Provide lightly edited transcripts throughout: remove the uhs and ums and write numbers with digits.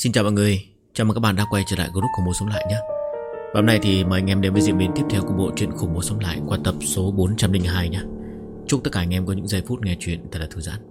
Xin chào mọi người, chào mừng các bạn đã quay trở lại group Khủng Bố Sống Lại nhé. Và hôm nay thì mời anh em đến với diễn biến tiếp theo của bộ truyện Khủng Bố Sống Lại qua tập số 402 nhé. Chúc tất cả anh em có những giây phút nghe chuyện thật là thư giãn.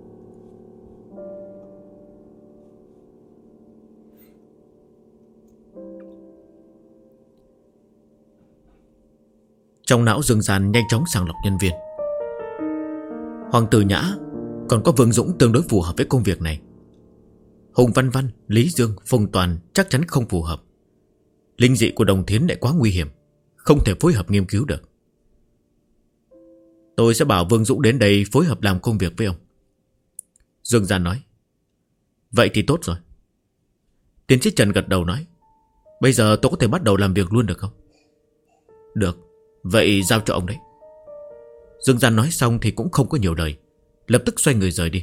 Trong não Dương Gian nhanh chóng sàng lọc nhân viên. Hoàng tử Nhã còn có Vương Dũng tương đối phù hợp với công việc này. Hùng Văn Văn, Lý Dương, Phùng Toàn chắc chắn không phù hợp. Linh dị của Đồng Thiến lại quá nguy hiểm, không thể phối hợp nghiên cứu được. Tôi sẽ bảo Vương Dũng đến đây phối hợp làm công việc với ông. Dương Gian nói. Vậy thì tốt rồi. Tiến sĩ Trần gật đầu nói. Bây giờ tôi có thể bắt đầu làm việc luôn được không? Được, vậy giao cho ông đấy. Dương Gian nói xong thì cũng không có nhiều lời, lập tức xoay người rời đi.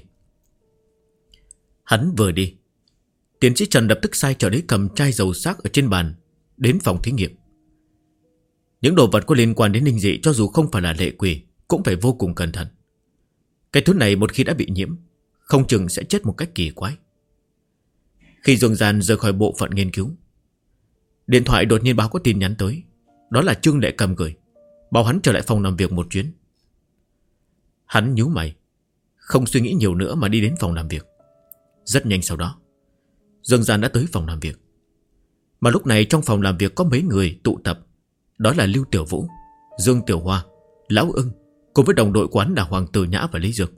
Hắn vừa đi, tiến sĩ Trần lập tức sai trợ lý cầm chai dầu xác ở trên bàn đến phòng thí nghiệm. Những đồ vật có liên quan đến linh dị cho dù không phải là lệ quỷ cũng phải vô cùng cẩn thận. Cái thứ này một khi đã bị nhiễm, không chừng sẽ chết một cách kỳ quái. Khi Dương Gian rời khỏi bộ phận nghiên cứu, điện thoại đột nhiên báo có tin nhắn tới. Đó là Trương Lệ Cầm gửi, bảo hắn trở lại phòng làm việc một chuyến. Hắn nhíu mày, không suy nghĩ nhiều nữa mà đi đến phòng làm việc. Rất nhanh sau đó, Dương Gian đã tới phòng làm việc. Mà lúc này trong phòng làm việc có mấy người tụ tập. Đó là Lưu Tiểu Vũ, Dương Tiểu Hoa, Lão Ưng cùng với đồng đội quán là Hoàng Tử Nhã và Lý Dược.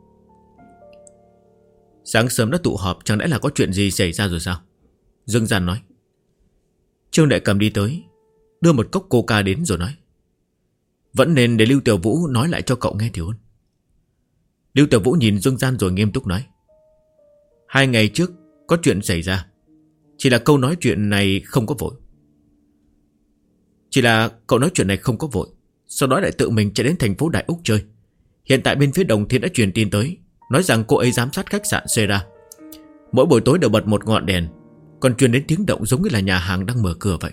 Sáng sớm đã tụ họp, chẳng lẽ là có chuyện gì xảy ra rồi sao? Dương Gian nói. Trương Đại Cầm đi tới, đưa một cốc coca đến rồi nói. Vẫn nên để Lưu Tiểu Vũ nói lại cho cậu nghe thì hơn. Lưu Tiểu Vũ nhìn Dương Gian rồi nghiêm túc nói. 2 ngày trước có chuyện xảy ra, chỉ là câu nói chuyện này không có vội. Sau đó lại tự mình chạy đến thành phố Đại Úc chơi. Hiện tại bên phía Đồng Thiên đã truyền tin tới, nói rằng cô ấy giám sát khách sạn Sera. Mỗi buổi tối đều bật một ngọn đèn, còn truyền đến tiếng động giống như là nhà hàng đang mở cửa vậy.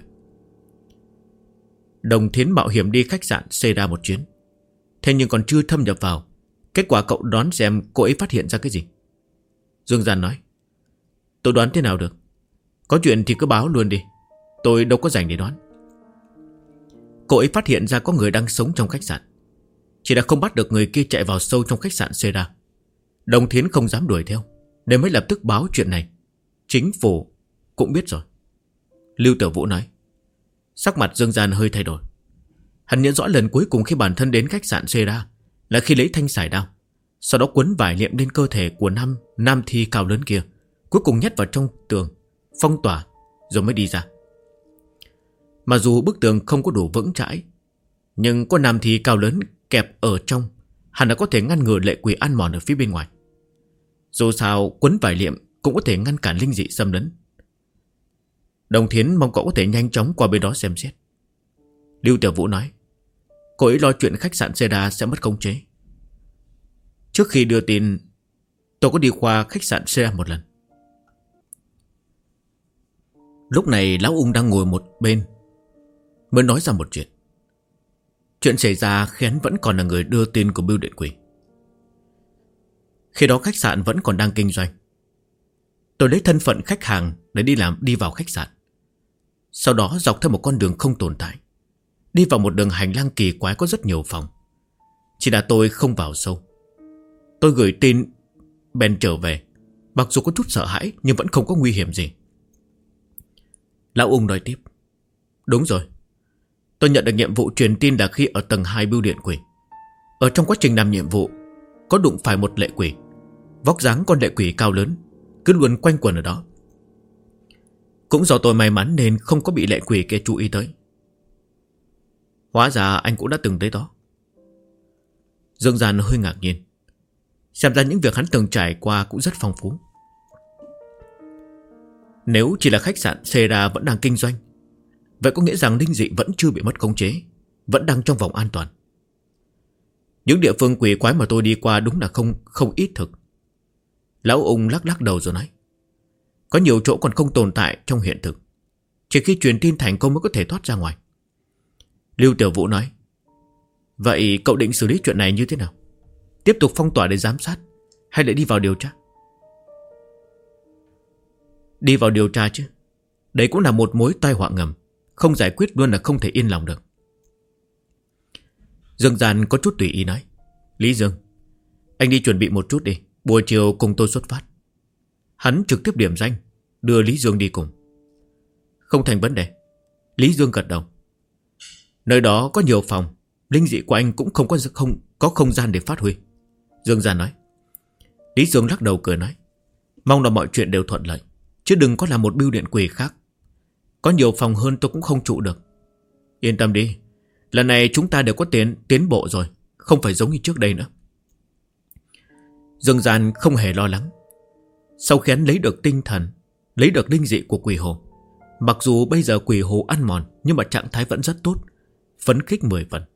Đồng Thiến mạo hiểm đi khách sạn Sera một chuyến, thế nhưng còn chưa thâm nhập vào. Kết quả cậu đoán xem cô ấy phát hiện ra cái gì? Dương Gian nói. Tôi đoán thế nào được, có chuyện thì cứ báo luôn đi, tôi đâu có rảnh để đoán. Cô ấy phát hiện ra có người đang sống trong khách sạn, chỉ là không bắt được người kia chạy vào sâu trong khách sạn Sera. Đồng Thiến không dám đuổi theo, nên mới lập tức báo chuyện này. Chính phủ cũng biết rồi. Lưu Tiểu Vũ nói. Sắc mặt Dương Gian hơi thay đổi. Hắn nhớ rõ lần cuối cùng khi bản thân đến khách sạn Sera là khi lấy thanh sải đao, sau đó quấn vải liệm lên cơ thể của nam thi cao lớn kia, cuối cùng nhét vào trong tường, phong tỏa rồi mới đi ra. Mà dù bức tường không có đủ vững chãi, nhưng có nam thi cao lớn kẹp ở trong, hẳn là có thể ngăn ngừa lệ quỷ ăn mòn ở phía bên ngoài. Dù sao quấn vải liệm cũng có thể ngăn cản linh dị xâm lấn. Đồng Thiến mong cậu có thể nhanh chóng qua bên đó xem xét. Lưu Tiểu Vũ nói. Cô ấy lo chuyện khách sạn Sera sẽ mất khống chế. Trước khi đưa tin, tôi có đi qua khách sạn Sera một lần. Lúc này Lão Ung đang ngồi một bên, mới nói ra một chuyện. Chuyện xảy ra khi hắn vẫn còn là người đưa tin của bưu điện quỷ. Khi đó khách sạn vẫn còn đang kinh doanh. Tôi lấy thân phận khách hàng để đi vào khách sạn. Sau đó dọc theo một con đường không tồn tại, đi vào một đường hành lang kỳ quái có rất nhiều phòng. Chỉ là tôi không vào sâu. Tôi gửi tin bèn trở về, mặc dù có chút sợ hãi nhưng vẫn không có nguy hiểm gì. Lão Ung nói tiếp. Đúng rồi, tôi nhận được nhiệm vụ truyền tin là khi ở tầng 2 bưu điện quỷ. Ở trong quá trình làm nhiệm vụ, có đụng phải một lệ quỷ. Vóc dáng con lệ quỷ cao lớn, cứ luôn quanh quẩn ở đó. Cũng do tôi may mắn nên không có bị lệ quỷ kia chú ý tới. Hóa ra anh cũng đã từng tới đó. Dương Gian hơi ngạc nhiên. Xem ra những việc hắn từng trải qua cũng rất phong phú. Nếu chỉ là khách sạn Sera vẫn đang kinh doanh, vậy có nghĩa rằng linh dị vẫn chưa bị mất khống chế, vẫn đang trong vòng an toàn. Những địa phương quỷ quái mà tôi đi qua đúng là không ít thực. Lão Ung lắc đầu rồi nói. Có nhiều chỗ còn không tồn tại trong hiện thực, chỉ khi truyền tin thành công mới có thể thoát ra ngoài. Lưu Tiểu Vũ nói. Vậy cậu định xử lý chuyện này như thế nào? Tiếp tục phong tỏa để giám sát, hay lại đi vào điều tra? Đi vào điều tra chứ. Đấy cũng là một mối tai họa ngầm. Không giải quyết luôn là không thể yên lòng được. Dương Gian có chút tùy ý nói. Lý Dương, anh đi chuẩn bị một chút đi. Buổi chiều cùng tôi xuất phát. Hắn trực tiếp điểm danh, đưa Lý Dương đi cùng. Không thành vấn đề. Lý Dương gật đầu. Nơi đó có nhiều phòng, linh dị của anh cũng không có không gian để phát huy. Dương Gian nói. Lý Dương lắc đầu cười nói. Mong là mọi chuyện đều thuận lợi, chứ đừng có là một bưu điện quỷ khác. Có nhiều phòng hơn tôi cũng không trụ được. Yên tâm đi, lần này chúng ta đều có tiến bộ rồi, không phải giống như trước đây nữa. Dương Gian không hề lo lắng. Sau khi hắn lấy được tinh thần, lấy được linh dị của quỷ hồ, mặc dù bây giờ quỷ hồ ăn mòn, nhưng mà trạng thái vẫn rất tốt, phấn khích 10 phần.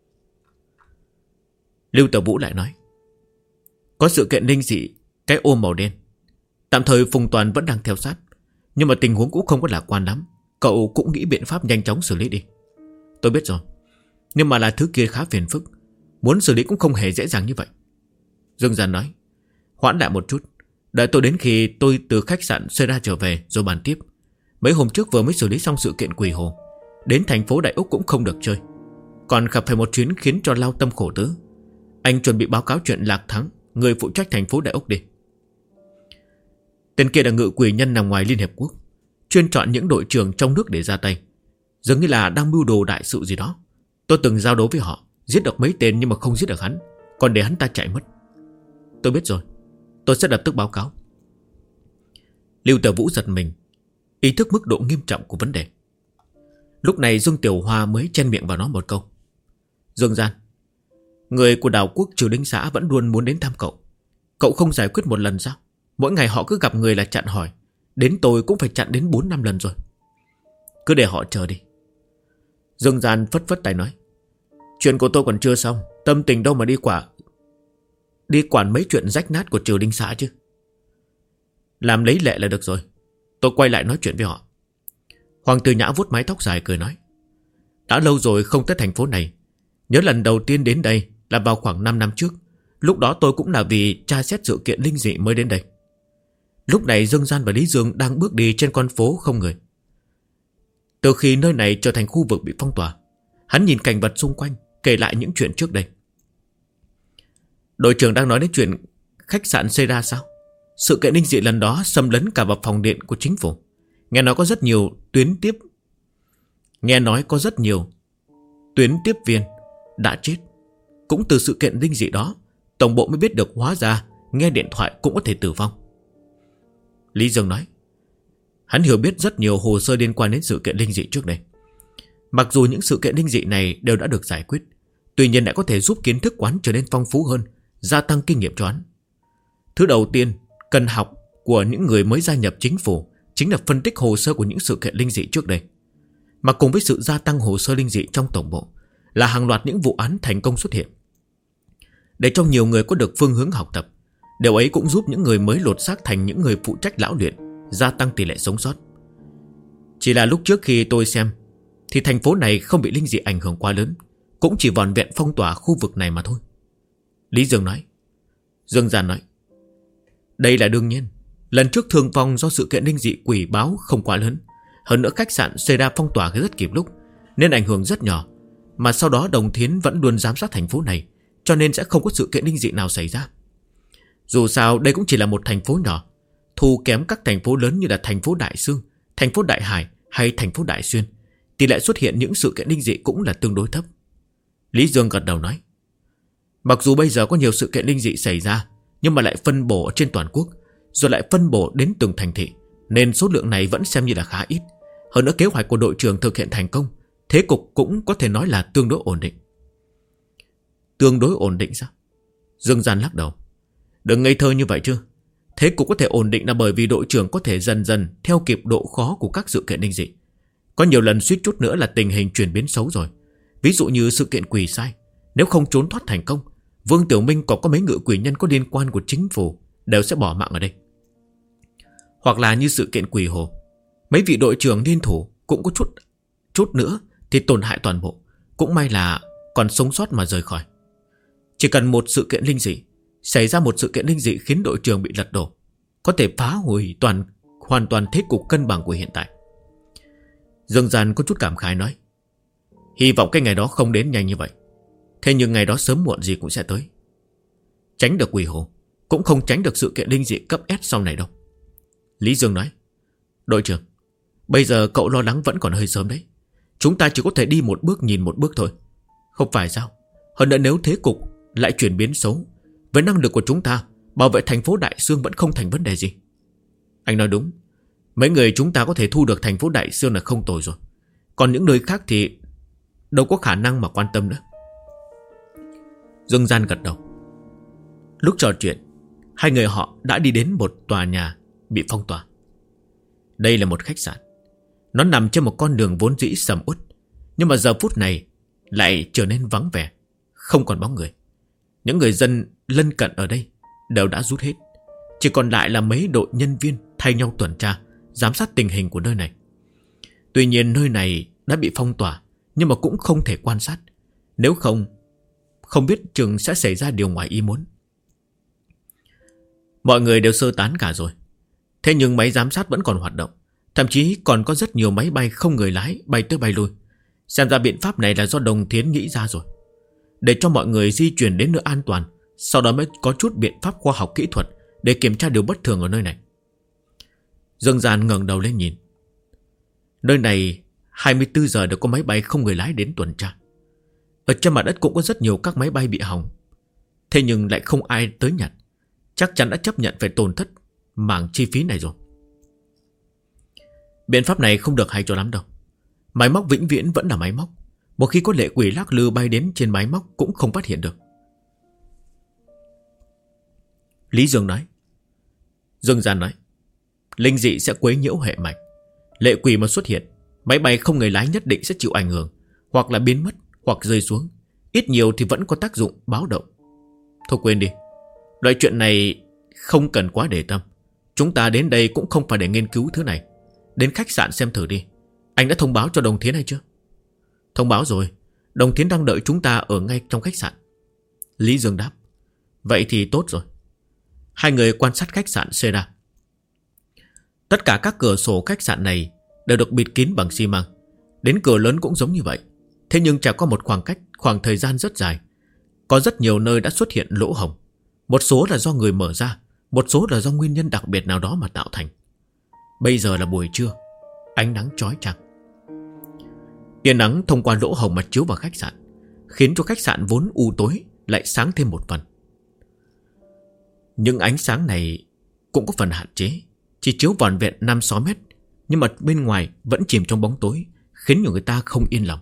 Lưu Tiểu Vũ lại nói. Có sự kiện linh dị, cái ôm màu đen. Tạm thời Phùng Toàn vẫn đang theo sát, nhưng mà tình huống cũng không có lạc quan lắm. Cậu cũng nghĩ biện pháp nhanh chóng xử lý đi. Tôi biết rồi, nhưng mà là thứ kia khá phiền phức, muốn xử lý cũng không hề dễ dàng như vậy. Dương Gian nói. Hoãn lại một chút, đợi tôi đến khi tôi từ khách sạn Sera trở về rồi bàn tiếp. Mấy hôm trước vừa mới xử lý xong sự kiện quỷ hồ, đến thành phố Đại Úc cũng không được chơi, còn gặp phải một chuyến khiến cho lao tâm khổ tứ. Anh chuẩn bị báo cáo chuyện Lạc Thắng, người phụ trách thành phố Đại Úc đi. Tên kia là ngự quỷ nhân nằm ngoài Liên Hiệp Quốc, chuyên chọn những đội trưởng trong nước để ra tay, dường như là đang mưu đồ đại sự gì đó. Tôi từng giao đấu với họ, giết được mấy tên nhưng mà không giết được hắn, còn để hắn ta chạy mất. Tôi biết rồi, tôi sẽ lập tức báo cáo. Lưu Tiểu Vũ giật mình, ý thức mức độ nghiêm trọng của vấn đề. Lúc này Dương Tiểu Hoa mới chen miệng vào nói một câu. Dương Gian, người của đảo quốc Trừ Đinh xã vẫn luôn muốn đến thăm cậu. Cậu không giải quyết một lần sao? Mỗi ngày họ cứ gặp người là chặn hỏi, đến tôi cũng phải chặn đến 4-5 lần rồi. Cứ để họ chờ đi. Dương Gian phất phất tay nói. Chuyện của tôi còn chưa xong, tâm tình đâu mà đi quản mấy chuyện rách nát của Trừ Đinh xã chứ. Làm lấy lệ là được rồi. Tôi quay lại nói chuyện với họ. Hoàng Tử Nhã vuốt mái tóc dài cười nói. Đã lâu rồi không tới thành phố này. Nhớ lần đầu tiên đến đây là vào khoảng 5 năm trước. Lúc đó tôi cũng là vì tra xét sự kiện linh dị mới đến đây. Lúc này Dương Gian và Lý Dương đang bước đi trên con phố không người. Từ khi nơi này trở thành khu vực bị phong tỏa, hắn nhìn cảnh vật xung quanh, kể lại những chuyện trước đây. Đội trưởng đang nói đến chuyện khách sạn Sera sao? Sự kiện linh dị lần đó xâm lấn cả vào phòng điện của chính phủ. Nghe nói có rất nhiều tuyến tiếp viên đã chết. Cũng từ sự kiện linh dị đó, tổng bộ mới biết được hóa ra nghe điện thoại cũng có thể tử vong. Lý Dương nói. Hắn hiểu biết rất nhiều hồ sơ liên quan đến sự kiện linh dị trước đây. Mặc dù những sự kiện linh dị này đều đã được giải quyết, tuy nhiên lại có thể giúp kiến thức quán trở nên phong phú hơn, gia tăng kinh nghiệm cho hắn. Thứ đầu tiên cần học của những người mới gia nhập chính phủ chính là phân tích hồ sơ của những sự kiện linh dị trước đây. Mà cùng với sự gia tăng hồ sơ linh dị trong tổng bộ là hàng loạt những vụ án thành công xuất hiện. Để cho nhiều người có được phương hướng học tập, điều ấy cũng giúp những người mới lột xác thành những người phụ trách lão luyện, gia tăng tỷ lệ sống sót. Chỉ là lúc trước khi tôi xem thì thành phố này không bị linh dị ảnh hưởng quá lớn, cũng chỉ vỏn vẹn phong tỏa khu vực này mà thôi. Lý Dương nói. Dương Gian nói. Đây là đương nhiên. Lần trước thương vong do sự kiện linh dị quỷ báo không quá lớn. Hơn nữa khách sạn Sera phong tỏa rất kịp lúc, nên ảnh hưởng rất nhỏ. Mà sau đó Đồng Thiến vẫn luôn giám sát thành phố này, cho nên sẽ không có sự kiện linh dị nào xảy ra. Dù sao đây cũng chỉ là một thành phố nhỏ, thua kém các thành phố lớn như là thành phố Đại Sương, thành phố Đại Hải hay thành phố Đại Xuyên. Tỷ lệ xuất hiện những sự kiện linh dị cũng là tương đối thấp. Lý Dương gật đầu nói. Mặc dù bây giờ có nhiều sự kiện linh dị xảy ra, nhưng mà lại phân bổ ở trên toàn quốc, rồi lại phân bổ đến từng thành thị, nên số lượng này vẫn xem như là khá ít. Hơn nữa kế hoạch của đội trưởng thực hiện thành công, thế cục cũng có thể nói là tương đối ổn định. Tương đối ổn định sao? Dương Gian lắc đầu. Đừng ngây thơ như vậy chứ. Thế cục có thể ổn định là bởi vì đội trưởng có thể dần dần theo kịp độ khó của các sự kiện linh dị. Có nhiều lần suýt chút nữa là tình hình chuyển biến xấu rồi. Ví dụ như sự kiện quỷ sai, nếu không trốn thoát thành công, Vương Tiểu Minh còn có mấy ngự quỷ nhân có liên quan của chính phủ đều sẽ bỏ mạng ở đây. Hoặc là như sự kiện quỷ hồ, mấy vị đội trưởng liên thủ cũng có chút nữa thì tổn hại toàn bộ. Cũng may là còn sống sót mà rời khỏi. Chỉ cần một sự kiện linh dị, xảy ra một sự kiện linh dị khiến đội trưởng bị lật đổ, có thể phá hủy toàn hoàn toàn thế cục cân bằng của hiện tại. Dương Gian có chút cảm khái nói, hy vọng cái ngày đó không đến nhanh như vậy. Thế nhưng ngày đó sớm muộn gì cũng sẽ tới. Tránh được quỷ hồ, cũng không tránh được sự kiện linh dị cấp S sau này đâu. Lý Dương nói, đội trưởng, bây giờ cậu lo lắng vẫn còn hơi sớm đấy. Chúng ta chỉ có thể đi một bước nhìn một bước thôi. Không phải sao? Hơn nữa nếu thế cục lại chuyển biến xấu, với năng lực của chúng ta, bảo vệ thành phố Đại Sương vẫn không thành vấn đề gì. Anh nói đúng. Mấy người chúng ta có thể thu được thành phố Đại Sương là không tồi rồi. Còn những nơi khác thì đâu có khả năng mà quan tâm nữa. Dương Gian gật đầu. Lúc trò chuyện, hai người họ đã đi đến một tòa nhà bị phong tỏa. Đây là một khách sạn. Nó nằm trên một con đường vốn dĩ sầm uất, nhưng mà giờ phút này lại trở nên vắng vẻ, không còn bóng người. Những người dân lân cận ở đây đều đã rút hết, chỉ còn lại là mấy đội nhân viên thay nhau tuần tra, giám sát tình hình của nơi này. Tuy nhiên nơi này đã bị phong tỏa, nhưng mà cũng không thể quan sát. Nếu không biết chừng sẽ xảy ra điều ngoài ý muốn. Mọi người đều sơ tán cả rồi. Thế nhưng máy giám sát vẫn còn hoạt động. Thậm chí còn có rất nhiều máy bay không người lái bay tới bay lui. Xem ra biện pháp này là do Đồng Thiến nghĩ ra rồi, để cho mọi người di chuyển đến nơi an toàn. Sau đó mới có chút biện pháp khoa học kỹ thuật để kiểm tra điều bất thường ở nơi này. Dương Gian ngẩng đầu lên nhìn. Nơi này 24 giờ đều có máy bay không người lái đến tuần tra. Ở trên mặt đất cũng có rất nhiều các máy bay bị hỏng. Thế nhưng lại không ai tới nhặt. Chắc chắn đã chấp nhận phải tổn thất mảng chi phí này rồi. Biện pháp này không được hay cho lắm đâu. Máy móc vĩnh viễn vẫn là máy móc. Một khi có lệ quỷ lắc lư bay đến trên máy móc cũng không phát hiện được. Lý Dương nói. Dương Gian nói, linh dị sẽ quấy nhiễu hệ mạch. Lệ quỷ mà xuất hiện, máy bay không người lái nhất định sẽ chịu ảnh hưởng, hoặc là biến mất, hoặc rơi xuống. Ít nhiều thì vẫn có tác dụng báo động. Thôi quên đi, loại chuyện này không cần quá để tâm. Chúng ta đến đây cũng không phải để nghiên cứu thứ này. Đến khách sạn xem thử đi. Anh đã thông báo cho Đồng Thiến hay chưa? Thông báo rồi. Đồng Thiến đang đợi chúng ta ở ngay trong khách sạn. Lý Dương đáp. Vậy thì tốt rồi. Hai người quan sát khách sạn Seda. Tất cả các cửa sổ khách sạn này đều được bịt kín bằng xi măng. Đến cửa lớn cũng giống như vậy. Thế nhưng chả có một khoảng thời gian rất dài. Có rất nhiều nơi đã xuất hiện lỗ hổng. Một số là do người mở ra, một số là do nguyên nhân đặc biệt nào đó mà tạo thành. Bây giờ là buổi trưa, ánh nắng chói chang. Tia nắng thông qua lỗ hổng mà chiếu vào khách sạn, khiến cho khách sạn vốn u tối lại sáng thêm một phần. Nhưng ánh sáng này cũng có phần hạn chế, chỉ chiếu vỏn vẹn 5-6 mét, nhưng mà bên ngoài vẫn chìm trong bóng tối, khiến nhiều người ta không yên lòng.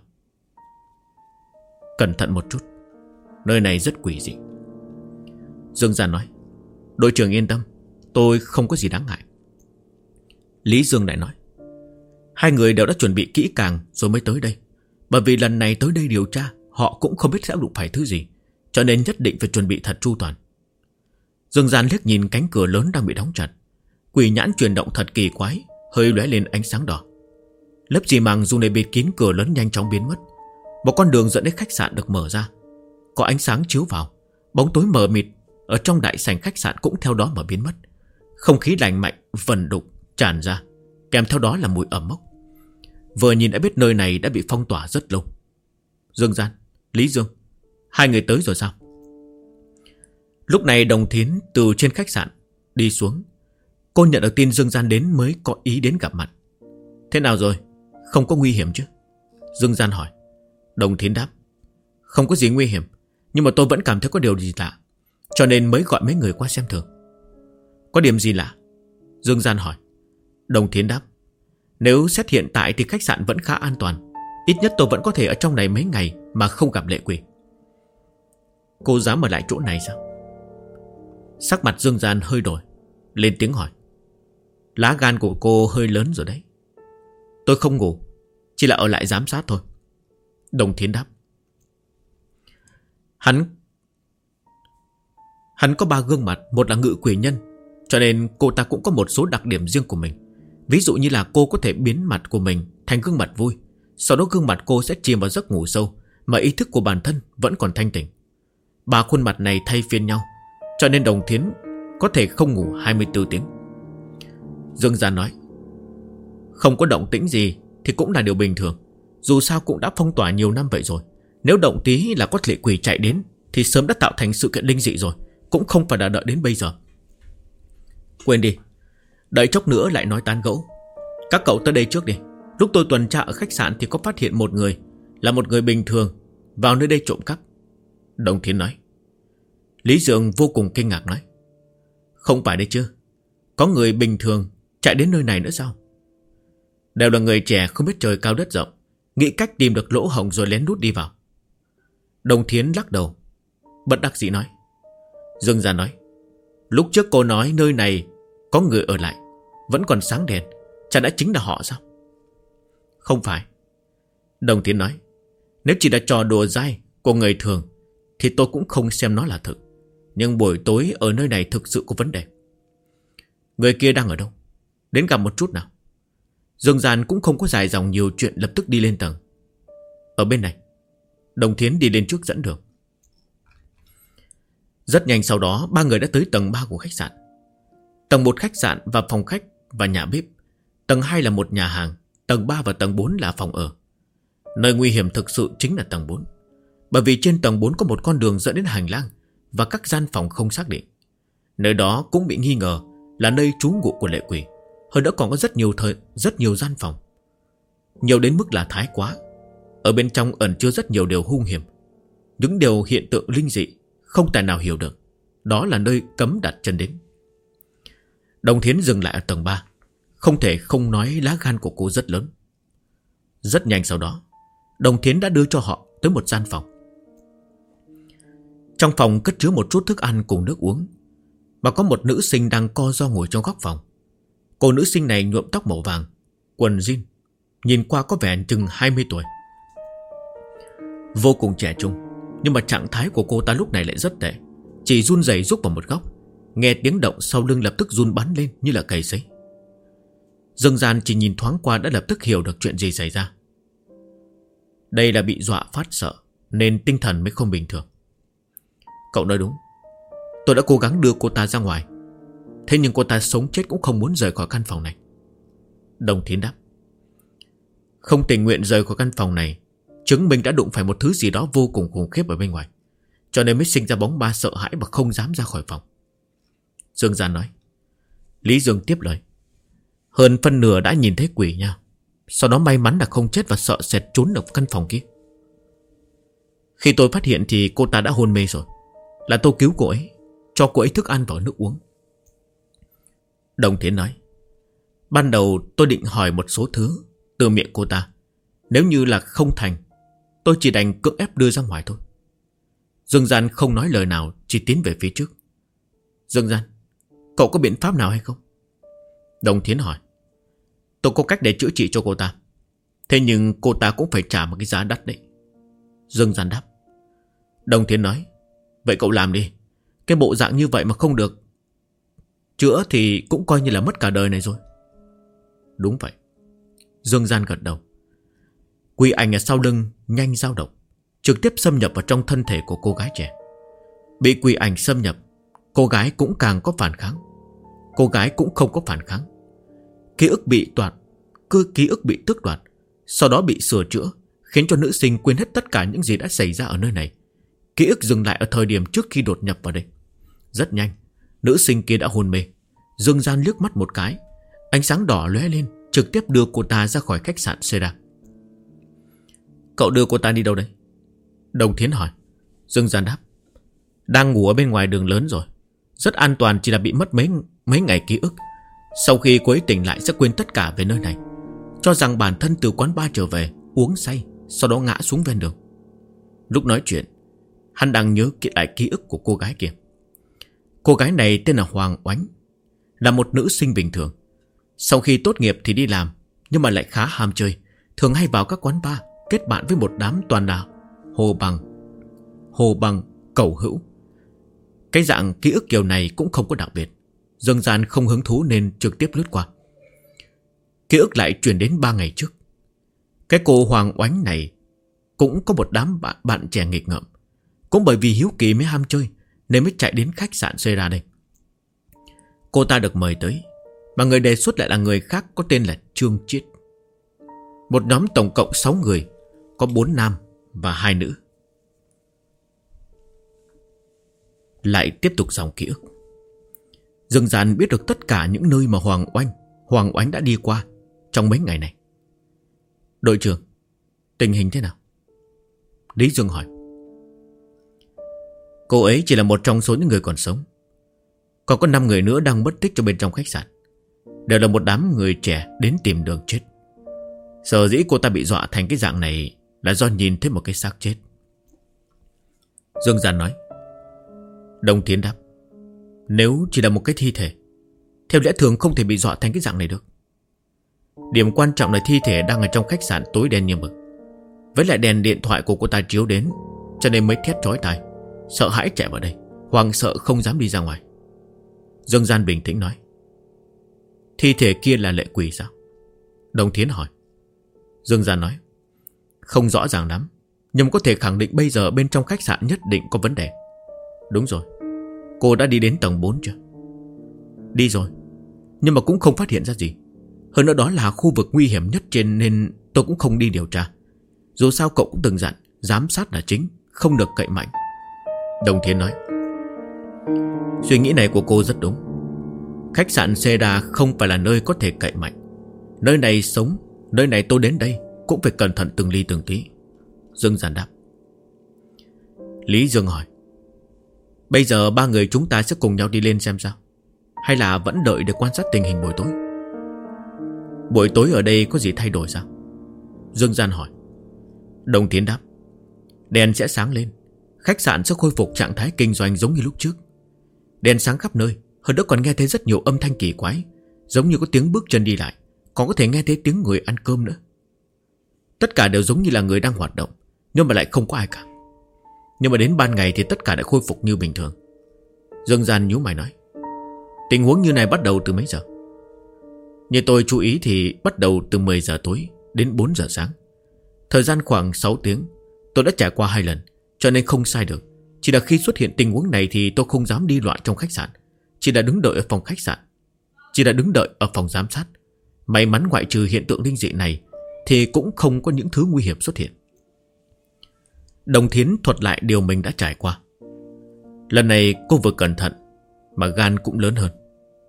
Cẩn thận một chút, nơi này rất quỷ dị. Dương Gian nói. Đội trưởng yên tâm, tôi không có gì đáng ngại. Lý Dương lại nói. Hai người đều đã chuẩn bị kỹ càng rồi mới tới đây. Bởi vì lần này tới đây điều tra, họ cũng không biết sẽ đụng phải thứ gì, cho nên nhất định phải chuẩn bị thật chu toàn. Dương Gian liếc nhìn cánh cửa lớn đang bị đóng chặt. Quỷ nhãn chuyển động thật kỳ quái, hơi lóe lên ánh sáng đỏ. Lớp xi măng dùng để bịt kín cửa lớn nhanh chóng biến mất. Một con đường dẫn đến khách sạn được mở ra. Có ánh sáng chiếu vào, bóng tối mờ mịt ở trong đại sảnh khách sạn cũng theo đó mà biến mất. Không khí lạnh mạnh vần đục tràn ra, kèm theo đó là mùi ẩm mốc. Vừa nhìn đã biết nơi này đã bị phong tỏa rất lâu. Dương Gian, Lý Dương, hai người tới rồi sao? Lúc này Đồng Thiến từ trên khách sạn đi xuống. Cô nhận được tin Dương Gian đến mới có ý đến gặp mặt. Thế nào rồi? Không có nguy hiểm chứ? Dương Gian hỏi. Đồng Thiến đáp. Không có gì nguy hiểm, nhưng mà tôi vẫn cảm thấy có điều gì lạ, cho nên mới gọi mấy người qua xem thử. Có điểm gì lạ? Dương Gian hỏi. Đồng Thiến đáp. Nếu xét hiện tại thì khách sạn vẫn khá an toàn. Ít nhất tôi vẫn có thể ở trong này mấy ngày mà không gặp lệ quỷ. Cô dám ở lại chỗ này sao? Sắc mặt Dương Gian hơi đổi, lên tiếng hỏi. Lá gan của cô hơi lớn rồi đấy. Tôi không ngủ, chỉ là ở lại giám sát thôi. Đồng Thiến đáp. Hắn có 3 gương mặt, một là ngự quỷ nhân, cho nên cô ta cũng có một số đặc điểm riêng của mình. Ví dụ như là cô có thể biến mặt của mình thành gương mặt vui, sau đó gương mặt cô sẽ chìm vào giấc ngủ sâu, mà ý thức của bản thân vẫn còn thanh tỉnh. 3 khuôn mặt này thay phiên nhau, cho nên Đồng Thiến có thể không ngủ 24 tiếng. Dương Gian nói. Không có động tĩnh gì thì cũng là điều bình thường. Dù sao cũng đã phong tỏa nhiều năm vậy rồi. Nếu động tí là có lệ quỷ chạy đến thì sớm đã tạo thành sự kiện linh dị rồi, cũng không phải là đợi đến bây giờ. Quên đi, đợi chốc nữa lại nói tán gẫu. Các cậu tới đây trước đi. Lúc tôi tuần tra ở khách sạn thì có phát hiện một người, là một người bình thường, vào nơi đây trộm cắp. Đồng Thiến nói. Lý Dượng vô cùng kinh ngạc nói. Không phải đấy chứ, có người bình thường chạy đến nơi này nữa sao? Đều là người trẻ không biết trời cao đất rộng, nghĩ cách tìm được lỗ hổng rồi lén lút đi vào. Đồng Thiến lắc đầu, bất đắc dĩ nói. Dương Gia nói. Lúc trước cô nói nơi này có người ở lại, vẫn còn sáng đèn, chả đã chính là họ sao? Không phải. Đồng Thiến nói. Nếu chỉ là trò đùa dai của người thường thì tôi cũng không xem nó là thực. Nhưng buổi tối ở nơi này thực sự có vấn đề. Người kia đang ở đâu? Đến gặp một chút nào. Dương Gian cũng không có dài dòng nhiều chuyện, lập tức đi lên tầng. Ở bên này. Đồng Thiến đi lên trước dẫn đường. Rất nhanh sau đó ba người đã tới tầng 3 của khách sạn. Tầng 1 khách sạn và phòng khách và nhà bếp. Tầng 2 là một nhà hàng. Tầng 3 và tầng 4 là phòng ở. Nơi nguy hiểm thực sự chính là tầng 4. Bởi vì trên tầng 4 có một con đường dẫn đến hành lang và các gian phòng không xác định. Nơi đó cũng bị nghi ngờ là nơi trú ngụ của lệ quỷ. Hơn nữa còn có rất nhiều gian phòng. Nhiều đến mức là thái quá. Ở bên trong ẩn chứa rất nhiều điều hung hiểm. Những điều hiện tượng linh dị không tài nào hiểu được. Đó là nơi cấm đặt chân đến. Đồng Thiến dừng lại ở tầng 3. Không thể không nói lá gan của cô rất lớn. Rất nhanh sau đó Đồng Thiến đã đưa cho họ tới một gian phòng. Trong phòng cất chứa một chút thức ăn cùng nước uống. Và có một nữ sinh đang co ro ngồi trong góc phòng. Cô nữ sinh này nhuộm tóc màu vàng, quần jean, nhìn qua có vẻ chừng 20 tuổi. Vô cùng trẻ trung. Nhưng mà trạng thái của cô ta lúc này lại rất tệ. Chỉ run rẩy rúc vào một góc. Nghe tiếng động sau lưng lập tức run bắn lên như là cầy sấy. Dương Gian chỉ nhìn thoáng qua đã lập tức hiểu được chuyện gì xảy ra. Đây là bị dọa phát sợ, nên tinh thần mới không bình thường. Cậu nói đúng. Tôi đã cố gắng đưa cô ta ra ngoài. Thế nhưng cô ta sống chết cũng không muốn rời khỏi căn phòng này. Đồng Thiến đáp. Không tình nguyện rời khỏi căn phòng này chứng minh đã đụng phải một thứ gì đó vô cùng khủng khiếp ở bên ngoài, cho nên mới sinh ra bóng ma sợ hãi và không dám ra khỏi phòng. Dương Gian nói. Lý Dương tiếp lời. Hơn phân nửa đã nhìn thấy quỷ nha. Sau đó may mắn là không chết và sợ sệt trốn ở căn phòng kia. Khi tôi phát hiện thì cô ta đã hôn mê rồi. Là tôi cứu cô ấy, cho cô ấy thức ăn và nước uống. Đồng Thiến nói. Ban đầu tôi định hỏi một số thứ từ miệng cô ta. Nếu như là không thành, tôi chỉ đành cưỡng ép đưa ra ngoài thôi. Dương Gian không nói lời nào, chỉ tiến về phía trước. Dương Gian, cậu có biện pháp nào hay không? Đồng Thiến hỏi. Tôi có cách để chữa trị cho cô ta. Thế nhưng cô ta cũng phải trả một cái giá đắt đấy. Dương Gian đáp. Đồng Thiến nói. Vậy cậu làm đi. Cái bộ dạng như vậy mà không được chữa thì cũng coi như là mất cả đời này rồi. Đúng vậy. Dương Gian gật đầu. Quỷ ảnh ở sau lưng nhanh dao động, trực tiếp xâm nhập vào trong thân thể của cô gái trẻ. Bị quỷ ảnh xâm nhập, cô gái cũng càng có phản kháng. Cô gái cũng không có phản kháng. Ký ức bị tước đoạt, sau đó bị sửa chữa, khiến cho nữ sinh quên hết tất cả những gì đã xảy ra ở nơi này. Ký ức dừng lại ở thời điểm trước khi đột nhập vào đây. Rất nhanh, nữ sinh kia đã hôn mê. Dương Gian liếc mắt một cái, ánh sáng đỏ lóe lên, trực tiếp đưa cô ta ra khỏi khách sạn Seda. Cậu đưa cô ta đi đâu đây? Đồng Thiến hỏi. Dương Gian đáp. Đang ngủ ở bên ngoài đường lớn rồi. Rất an toàn, chỉ là bị mất mấy ngày ký ức. Sau khi cô ấy tỉnh lại sẽ quên tất cả về nơi này, cho rằng bản thân từ quán bar trở về, uống say, sau đó ngã xuống ven đường. Lúc nói chuyện, hắn đang nhớ lại ký ức của cô gái kia. Cô gái này tên là Hoàng Oánh, là một nữ sinh bình thường. Sau khi tốt nghiệp thì đi làm, nhưng mà lại khá ham chơi, thường hay vào các quán bar, kết bạn với một đám toàn là hồ bằng, cẩu hữu. Cái dạng ký ức kiểu này cũng không có đặc biệt. Dương Gian không hứng thú nên trực tiếp lướt qua. Ký ức lại chuyển đến 3 ngày trước. Cái cô Hoàng Oánh này cũng có một đám bạn trẻ nghịch ngợm. Cũng bởi vì hiếu kỳ mới ham chơi nên mới chạy đến khách sạn Sera đây. Cô ta được mời tới, mà người đề xuất lại là người khác có tên là Trương Chiết. Một nhóm tổng cộng 6 người, có 4 nam và 2 nữ. Lại tiếp tục dòng ký ức. Dương Gian biết được tất cả những nơi mà Hoàng Oánh đã đi qua trong mấy ngày này. Đội trưởng, tình hình thế nào? Lý Dương hỏi. Cô ấy chỉ là một trong số những người còn sống. Còn có 5 người nữa đang mất tích trong bên trong khách sạn. Đều là một đám người trẻ đến tìm đường chết. Sở dĩ cô ta bị dọa thành cái dạng này là do nhìn thấy một cái xác chết. Dương Gian nói. Đồng Thiến đáp. Nếu chỉ là một cái thi thể, theo lẽ thường không thể bị dọa thành cái dạng này được. Điểm quan trọng là thi thể đang ở trong khách sạn tối đen như mực. Với lại đèn điện thoại của cô ta chiếu đến, cho nên mới thét chói tai, sợ hãi chạy vào đây, hoảng sợ không dám đi ra ngoài. Dương Gian bình tĩnh nói. Thi thể kia là lệ quỷ sao? Đồng Thiến hỏi. Dương Gian nói. Không rõ ràng lắm, nhưng có thể khẳng định bây giờ bên trong khách sạn nhất định có vấn đề. Đúng rồi. Cô đã đi đến tầng 4 chưa? Đi rồi, nhưng mà cũng không phát hiện ra gì. Hơn nữa đó là khu vực nguy hiểm nhất trên, nên tôi cũng không đi điều tra. Dù sao cậu cũng từng dặn giám sát là chính, không được cậy mạnh. Đồng Thiến nói. Suy nghĩ này của cô rất đúng. Khách sạn Seda không phải là nơi có thể cậy mạnh. Nơi này sống, nơi này tôi đến đây cũng phải cẩn thận từng ly từng tí. Dương Gian đáp. Lý Dương hỏi. Bây giờ 3 người chúng ta sẽ cùng nhau đi lên xem sao, hay là vẫn đợi để quan sát tình hình buổi tối? Buổi tối ở đây có gì thay đổi sao? Dương Gian hỏi. Đồng Thiến đáp. Đèn sẽ sáng lên, khách sạn sẽ khôi phục trạng thái kinh doanh giống như lúc trước. Đèn sáng khắp nơi, hơn nữa còn nghe thấy rất nhiều âm thanh kỳ quái, giống như có tiếng bước chân đi lại, còn có thể nghe thấy tiếng người ăn cơm nữa. Tất cả đều giống như là người đang hoạt động, nhưng mà lại không có ai cả. Nhưng mà đến ban ngày thì tất cả đã khôi phục như bình thường. Dương Gian nhíu mày nói. Tình huống như này bắt đầu từ mấy giờ? Như tôi chú ý thì bắt đầu từ 10 giờ tối đến 4 giờ sáng. Thời gian khoảng 6 tiếng. Tôi đã trải qua 2 lần, cho nên không sai được. Chỉ là khi xuất hiện tình huống này thì tôi không dám đi loạn trong khách sạn, chỉ là đứng đợi ở phòng khách sạn, chỉ là đứng đợi ở phòng giám sát. May mắn ngoại trừ hiện tượng linh dị này thì cũng không có những thứ nguy hiểm xuất hiện. Đồng Thiến thuật lại điều mình đã trải qua. Lần này cô vừa cẩn thận mà gan cũng lớn hơn.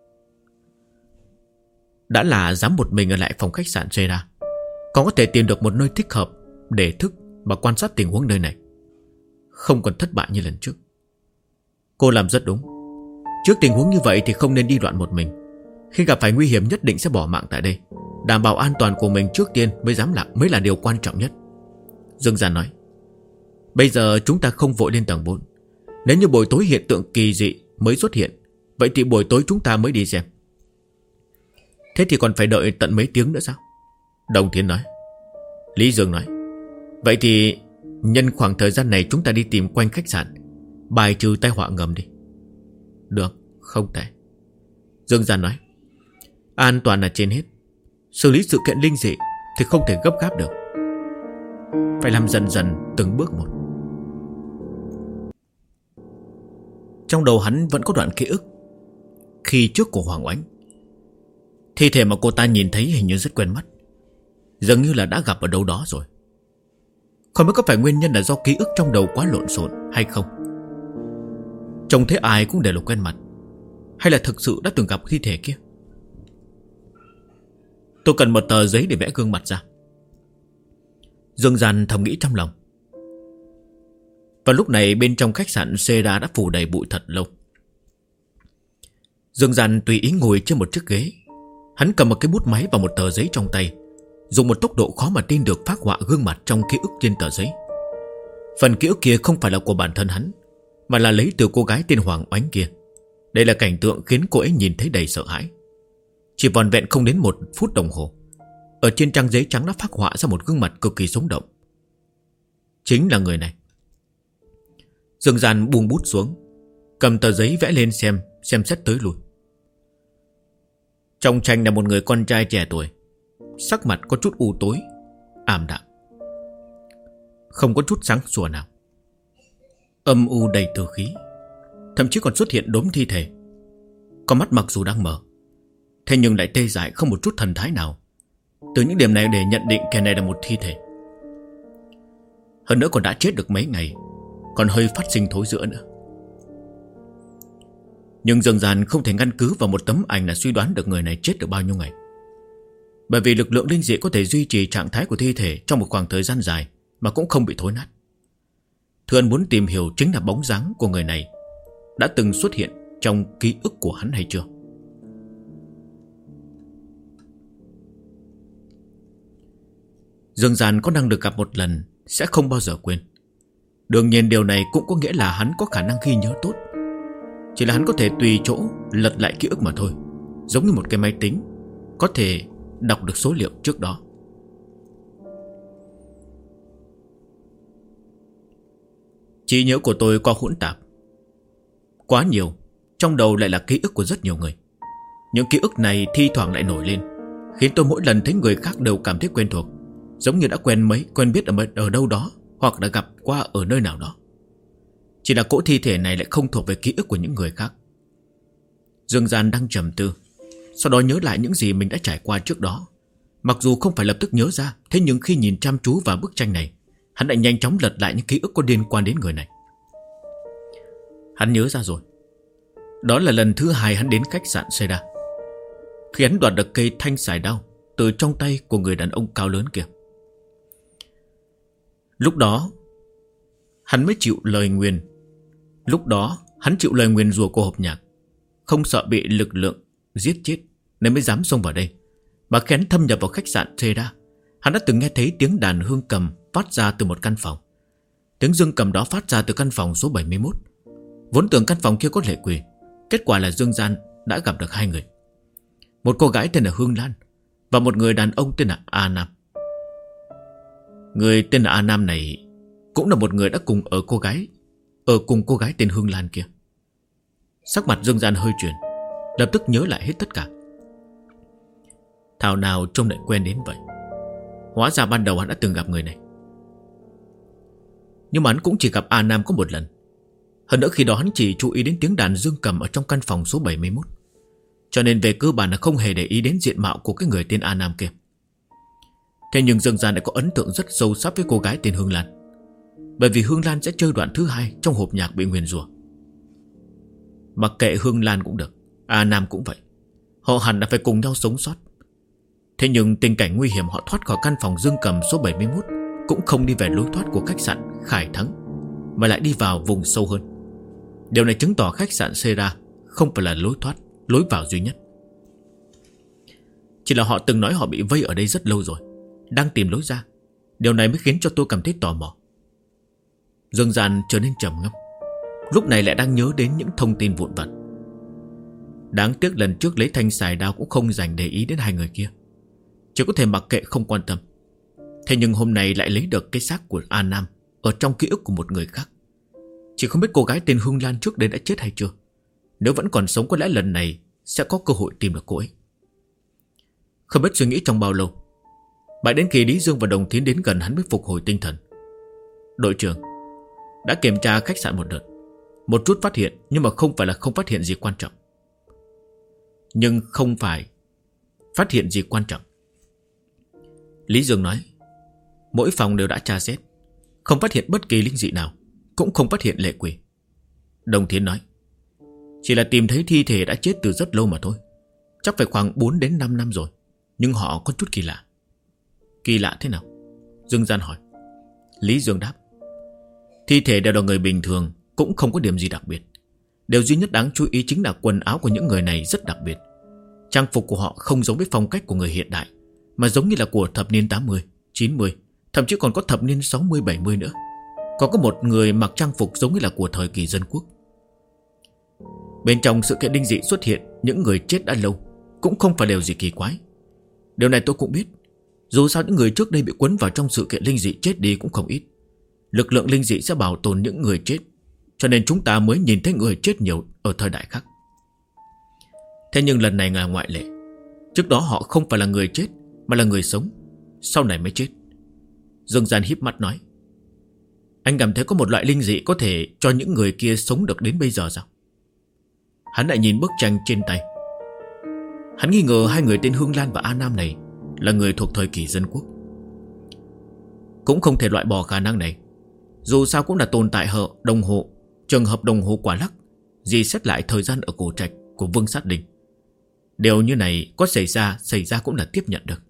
Đã là dám một mình ở lại phòng khách sạn Seda, còn có thể tìm được một nơi thích hợp để thức và quan sát tình huống nơi này, không còn thất bại như lần trước. Cô làm rất đúng. Trước tình huống như vậy thì không nên đi loạn một mình. Khi gặp phải nguy hiểm nhất định sẽ bỏ mạng tại đây. Đảm bảo an toàn của mình trước tiên mới là điều quan trọng nhất. Dương Gian nói. Bây giờ chúng ta không vội lên tầng 4. Nếu như buổi tối hiện tượng kỳ dị mới xuất hiện, vậy thì buổi tối chúng ta mới đi xem. Thế thì còn phải đợi tận mấy tiếng nữa sao? Đồng Thiến nói. Lý Dương nói. Vậy thì nhân khoảng thời gian này chúng ta đi tìm quanh khách sạn, bài trừ tai họa ngầm đi. Được, không tệ. Dương Gian nói. An toàn là trên hết. Xử lý sự kiện linh dị thì không thể gấp gáp được, phải làm dần dần từng bước một. Trong đầu hắn vẫn có đoạn ký ức khi trước của Hoàng Oánh. Thi thể mà cô ta nhìn thấy hình như rất quen mắt, dường như là đã gặp ở đâu đó rồi. Không biết có phải nguyên nhân là do ký ức trong đầu quá lộn xộn hay không. Trông thấy ai cũng đều là quen mặt, hay là thực sự đã từng gặp thi thể kia. Tôi cần một tờ giấy để vẽ gương mặt ra. Dương Gian thầm nghĩ trong lòng. Và lúc này bên trong khách sạn Seda đã phủ đầy bụi thật lâu. Dương Gian tùy ý ngồi trên một chiếc ghế. Hắn cầm một cái bút máy và một tờ giấy trong tay, dùng một tốc độ khó mà tin được phác họa gương mặt trong ký ức trên tờ giấy. Phần ký ức kia không phải là của bản thân hắn, mà là lấy từ cô gái tên Hoàng Oánh kia. Đây là cảnh tượng khiến cô ấy nhìn thấy đầy sợ hãi. Chỉ vòn vẹn không đến 1 phút đồng hồ, ở trên trang giấy trắng đã phác họa ra một gương mặt cực kỳ sống động. Chính là người này. Dương Gian buông bút xuống, cầm tờ giấy vẽ lên xem xét tới lui. Trong tranh là một người con trai trẻ tuổi, sắc mặt có chút u tối, ảm đạm, không có chút sáng sủa nào, âm u đầy tử khí. Thậm chí còn xuất hiện đốm thi thể. Con mắt mặc dù đang mở, thế nhưng lại tê dại, không một chút thần thái nào, Từ những điểm này để nhận định kẻ này là một thi thể. Hơn nữa còn đã chết được mấy ngày, còn hơi phát sinh thối rữa nữa. Nhưng Dương Gian không thể căn cứ vào một tấm ảnh là suy đoán được người này chết được bao nhiêu ngày. Bởi vì lực lượng linh dị có thể duy trì trạng thái của thi thể trong một khoảng thời gian dài mà cũng không bị thối nát. Thứ hắn muốn tìm hiểu chính là bóng dáng của người này đã từng xuất hiện trong ký ức của hắn hay chưa. Dương Gian có năng lực gặp một lần sẽ không bao giờ quên. Đương nhiên điều này cũng có nghĩa là hắn có khả năng ghi nhớ tốt. Chỉ là hắn có thể tùy chỗ lật lại ký ức mà thôi, giống như một cái máy tính có thể đọc được số liệu trước đó. Trí nhớ của tôi quá hỗn tạp, quá nhiều, trong đầu lại là ký ức của rất nhiều người. Những ký ức này thi thoảng lại nổi lên, khiến tôi mỗi lần thấy người khác đều cảm thấy quen thuộc, giống như đã quen biết ở đâu đó, hoặc đã gặp qua ở nơi nào đó. Chỉ là cỗ thi thể này lại không thuộc về ký ức của những người khác. Dương Gian đang trầm tư, sau đó nhớ lại những gì mình đã trải qua trước đó. Mặc dù không phải lập tức nhớ ra, thế nhưng khi nhìn chăm chú vào bức tranh này, hắn lại nhanh chóng lật lại những ký ức có liên quan đến người này. Hắn nhớ ra rồi. Đó là lần thứ 2 hắn đến khách sạn Seda, khi hắn đoạt được cây thanh sải đao từ trong tay của người đàn ông cao lớn kia. Lúc đó hắn chịu lời nguyền rủa của hộp nhạc, không sợ bị lực lượng giết chết nên mới dám xông vào đây. Mà khi hắn thâm nhập vào khách sạn Seda, hắn đã từng nghe thấy tiếng đàn hương cầm phát ra từ một căn phòng. Tiếng dương cầm đó phát ra từ căn phòng số 71. Vốn tưởng căn phòng kia có lệ quỷ, kết quả là Dương Gian đã gặp được 2 người. Một cô gái tên là Hương Lan và một người đàn ông tên là A Nam. Người tên là A Nam này cũng là một người đã cùng cùng cô gái tên Hương Lan kia. Sắc mặt Dương Gian hơi chuyển, lập tức nhớ lại hết tất cả. Thảo nào trông lại quen đến vậy. Hóa ra ban đầu hắn đã từng gặp người này. Nhưng mà hắn cũng chỉ gặp A Nam có một lần. Hơn nữa khi đó hắn chỉ chú ý đến tiếng đàn dương cầm ở trong căn phòng số 71, cho nên về cơ bản là không hề để ý đến diện mạo của cái người tên A Nam kia. Thế nhưng Dương Gian đã có ấn tượng rất sâu sắc với cô gái tên Hương Lan, bởi vì Hương Lan sẽ chơi đoạn thứ 2 trong hộp nhạc bị nguyền rủa. Mặc kệ Hương Lan cũng được, A Nam cũng vậy, họ hẳn là phải cùng nhau sống sót. Thế nhưng tình cảnh nguy hiểm họ thoát khỏi căn phòng dương cầm số 71 cũng không đi về lối thoát của khách sạn Khải Thắng, mà lại đi vào vùng sâu hơn. Điều này chứng tỏ khách sạn Sera không phải là lối vào duy nhất. Chỉ là họ từng nói họ bị vây ở đây rất lâu rồi, đang tìm lối ra. Điều này mới khiến cho tôi cảm thấy tò mò. Dương Gian trở nên trầm ngâm, lúc này lại đang nhớ đến những thông tin vụn vặt. Đáng tiếc lần trước lấy thanh xài đao cũng không dành để ý đến 2 người kia, chỉ có thể mặc kệ không quan tâm. Thế nhưng hôm nay lại lấy được cái xác của A Nam ở trong ký ức của một người khác. Chỉ không biết cô gái tên Hương Lan trước đây đã chết hay chưa. Nếu vẫn còn sống có lẽ lần này sẽ có cơ hội tìm được cô ấy. Không biết suy nghĩ trong bao lâu, mãi đến khi Lý Dương và Đồng Thiến đến gần hắn mới phục hồi tinh thần. Đội trưởng đã kiểm tra khách sạn một đợt, một chút phát hiện, nhưng mà không phải là không phát hiện gì quan trọng. Lý Dương nói, mỗi phòng đều đã tra xét, không phát hiện bất kỳ linh dị nào, cũng không phát hiện lệ quỷ. Đồng Thiến nói, chỉ là tìm thấy thi thể đã chết từ rất lâu mà thôi, chắc phải khoảng 4 đến 5 năm rồi. Nhưng họ có chút kỳ lạ. Kỳ lạ thế nào? Dương Gian hỏi. Lý Dương đáp, thi thể đều là người bình thường, cũng không có điểm gì đặc biệt. Điều duy nhất đáng chú ý chính là quần áo của những người này rất đặc biệt. Trang phục của họ không giống với phong cách của người hiện đại, mà giống như là của thập niên 80, 90, thậm chí còn có thập niên 60, 70 nữa. Còn có một người mặc trang phục giống như là của thời kỳ dân quốc. Bên trong sự kiện linh dị xuất hiện những người chết đã lâu cũng không phải điều gì kỳ quái. Điều này tôi cũng biết. Dù sao những người trước đây bị cuốn vào trong sự kiện linh dị chết đi cũng không ít. Lực lượng linh dị sẽ bảo tồn những người chết, cho nên chúng ta mới nhìn thấy người chết nhiều ở thời đại khác. Thế nhưng lần này là ngoại lệ. Trước đó họ không phải là người chết, mà là người sống, sau này mới chết. Dương Gian híp mắt nói, anh cảm thấy có một loại linh dị có thể cho những người kia sống được đến bây giờ sao? Hắn lại nhìn bức tranh trên tay. Hắn nghi ngờ 2 người tên Hương Lan và A Nam này là người thuộc thời kỳ dân quốc. Cũng không thể loại bỏ khả năng này. Dù sao cũng là tồn tại đồng hồ, trường hợp đồng hồ quả lắc, dì xét lại thời gian ở cổ trạch của Vương Sát Đình. Điều như này có xảy ra cũng là tiếp nhận được.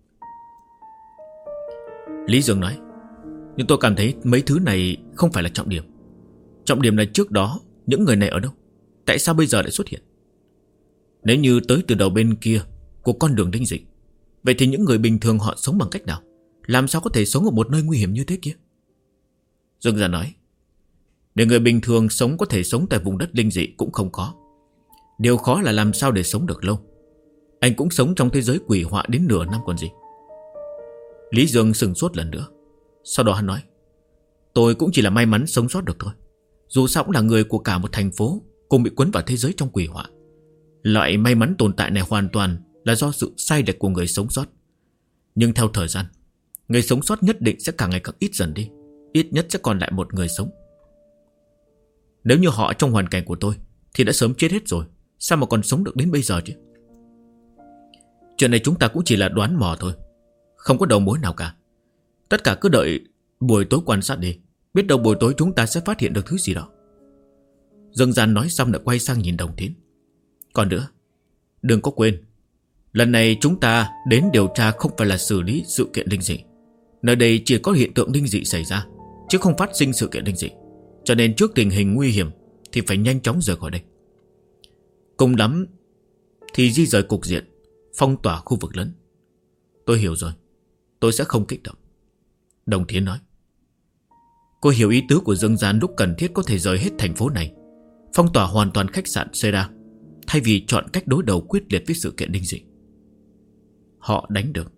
Lý Dương nói, nhưng tôi cảm thấy mấy thứ này không phải là trọng điểm. Trọng điểm là trước đó những người này ở đâu? Tại sao bây giờ lại xuất hiện? Nếu như tới từ đầu bên kia của con đường linh dị, vậy thì những người bình thường họ sống bằng cách nào? Làm sao có thể sống ở một nơi nguy hiểm như thế kia? Dương Gia nói, để người bình thường sống có thể sống tại vùng đất linh dị cũng không khó. Điều khó là làm sao để sống được lâu. Anh cũng sống trong thế giới quỷ họa đến nửa năm còn gì. Lý Dương sừng sốt lần nữa. Sau đó hắn nói, tôi cũng chỉ là may mắn sống sót được thôi. Dù sao cũng là người của cả một thành phố cùng bị cuốn vào thế giới trong quỷ họa. Loại may mắn tồn tại này hoàn toàn là do sự sai lệch của người sống sót. Nhưng theo thời gian, người sống sót nhất định sẽ càng ngày càng ít dần đi. Ít nhất sẽ còn lại một người sống. Nếu như họ trong hoàn cảnh của tôi thì đã sớm chết hết rồi. Sao mà còn sống được đến bây giờ chứ? Chuyện này chúng ta cũng chỉ là đoán mò thôi, không có đầu mối nào cả. Tất cả cứ đợi buổi tối quan sát đi. Biết đâu buổi tối chúng ta sẽ phát hiện được thứ gì đó. Dương Gian nói xong lại quay sang nhìn Đồng Thiến. Còn nữa, đừng có quên, lần này chúng ta đến điều tra không phải là xử lý sự kiện linh dị. Nơi đây chỉ có hiện tượng linh dị xảy ra, chứ không phát sinh sự kiện linh dị. Cho nên trước tình hình nguy hiểm thì phải nhanh chóng rời khỏi đây. Cùng lắm thì di rời cục diện, phong tỏa khu vực lớn. Tôi hiểu rồi, tôi sẽ không kích động. Đồng Thiến nói. Cô hiểu ý tứ của Dương Gian, lúc cần thiết có thể rời hết thành phố này, phong tỏa hoàn toàn khách sạn Seda, thay vì chọn cách đối đầu quyết liệt với sự kiện linh dị. Họ đánh được.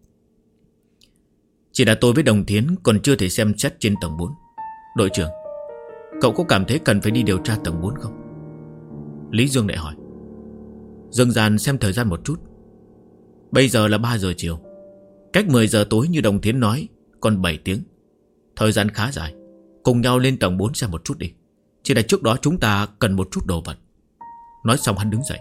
Chỉ là tôi với Đồng Thiến còn chưa thể xem xét trên tầng 4. Đội trưởng, cậu có cảm thấy cần phải đi điều tra tầng 4 không? Lý Dương lại hỏi. Dương Gian xem thời gian một chút. Bây giờ là 3 giờ chiều, cách 10 giờ tối như Đồng Thiến nói còn 7 tiếng. Thời gian khá dài. Cùng nhau lên tầng 4 xem một chút đi. Chỉ là trước đó chúng ta cần một chút đồ vật. Nói xong hắn đứng dậy.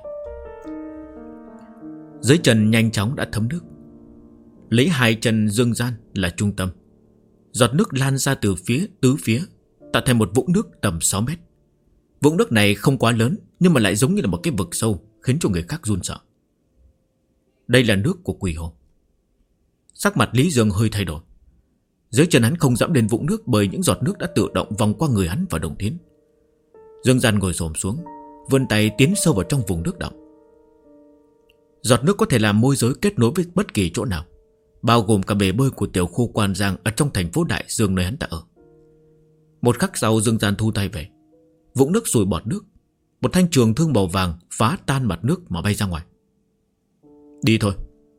Dưới chân nhanh chóng đã thấm nước. Lấy hai chân Dương Gian là trung tâm, giọt nước lan ra từ tứ phía, tạo thành một vũng nước tầm 6 mét. Vũng nước này không quá lớn, nhưng mà lại giống như là một cái vực sâu, khiến cho người khác run sợ. Đây là nước của quỷ hồ. Sắc mặt Lý Dương hơi thay đổi. Dưới chân hắn không dẫm lên vũng nước, bởi những giọt nước đã tự động vòng qua người hắn và Đồng Thiến. Dương Gian ngồi xổm xuống, vươn tay tiến sâu vào trong vùng nước đọng. Giọt nước có thể làm môi giới kết nối với bất kỳ chỗ nào, bao gồm cả bể bơi của tiểu khu Quan Giang ở trong thành phố Đại Dương nơi hắn ta ở. Một khắc sau, Dương Gian thu tay về. Vũng nước sùi bọt nước, một thanh trường thương màu vàng phá tan mặt nước mà bay ra ngoài. Đi thôi.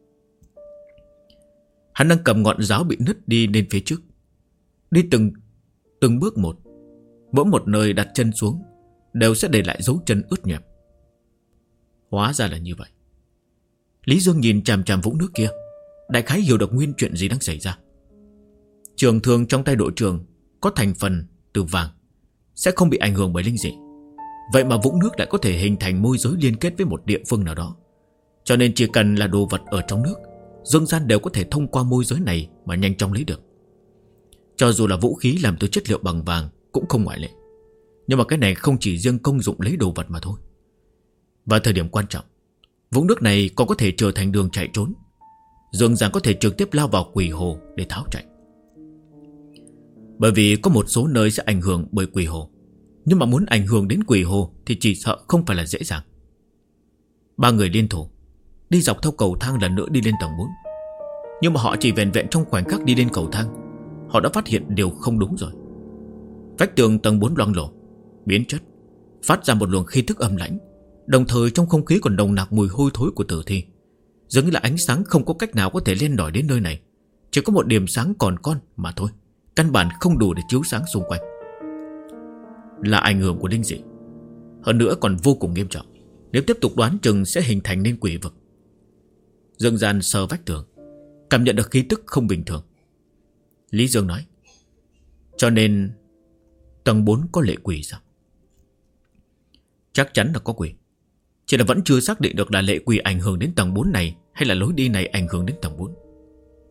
Hắn đang cầm ngọn giáo bị nứt đi lên phía trước. Đi từng bước một. Mỗi một nơi đặt chân xuống đều sẽ để lại dấu chân ướt nhẹp. Hóa ra là như vậy. Lý Dương nhìn chằm chằm vũng nước kia, đại khái hiểu được nguyên chuyện gì đang xảy ra. Trường thương trong tay đội trưởng có thành phần từ vàng, sẽ không bị ảnh hưởng bởi linh dị. Vậy mà vũng nước lại có thể hình thành môi giới liên kết với một địa phương nào đó. Cho nên chỉ cần là đồ vật ở trong nước, Dương Gian đều có thể thông qua môi giới này mà nhanh chóng lấy được. Cho dù là vũ khí làm từ chất liệu bằng vàng cũng không ngoại lệ. Nhưng mà cái này không chỉ riêng công dụng lấy đồ vật mà thôi. Và thời điểm quan trọng, vũng nước này còn có thể trở thành đường chạy trốn. Dương Gian có thể trực tiếp lao vào quỷ hồ để tháo chạy. Bởi vì có một số nơi sẽ ảnh hưởng bởi quỷ hồ, nhưng mà muốn ảnh hưởng đến quỷ hồ thì chỉ sợ không phải là dễ dàng. 3 người liên thủ đi dọc theo cầu thang lần nữa đi lên tầng 4. Nhưng mà họ chỉ vẹn vẹn trong khoảnh khắc đi lên cầu thang, họ đã phát hiện điều không đúng rồi. Vách tường tầng 4 loang lổ, biến chất, phát ra một luồng khí thức âm lãnh. Đồng thời trong không khí còn nồng nặc mùi hôi thối của tử thi. Dường như là ánh sáng không có cách nào có thể len lỏi đến nơi này. Chỉ có một điểm sáng còn con mà thôi, căn bản không đủ để chiếu sáng xung quanh. Là ảnh hưởng của linh dị, hơn nữa còn vô cùng nghiêm trọng. Nếu tiếp tục đoán chừng sẽ hình thành nên quỷ vực. Dương Gian sờ vách tường, cảm nhận được khí tức không bình thường. Lý Dương nói, cho nên tầng 4 có lệ quỷ sao? Chắc chắn là có quỷ, chỉ là vẫn chưa xác định được là lệ quỷ ảnh hưởng đến tầng 4 này hay là lối đi này ảnh hưởng đến tầng 4.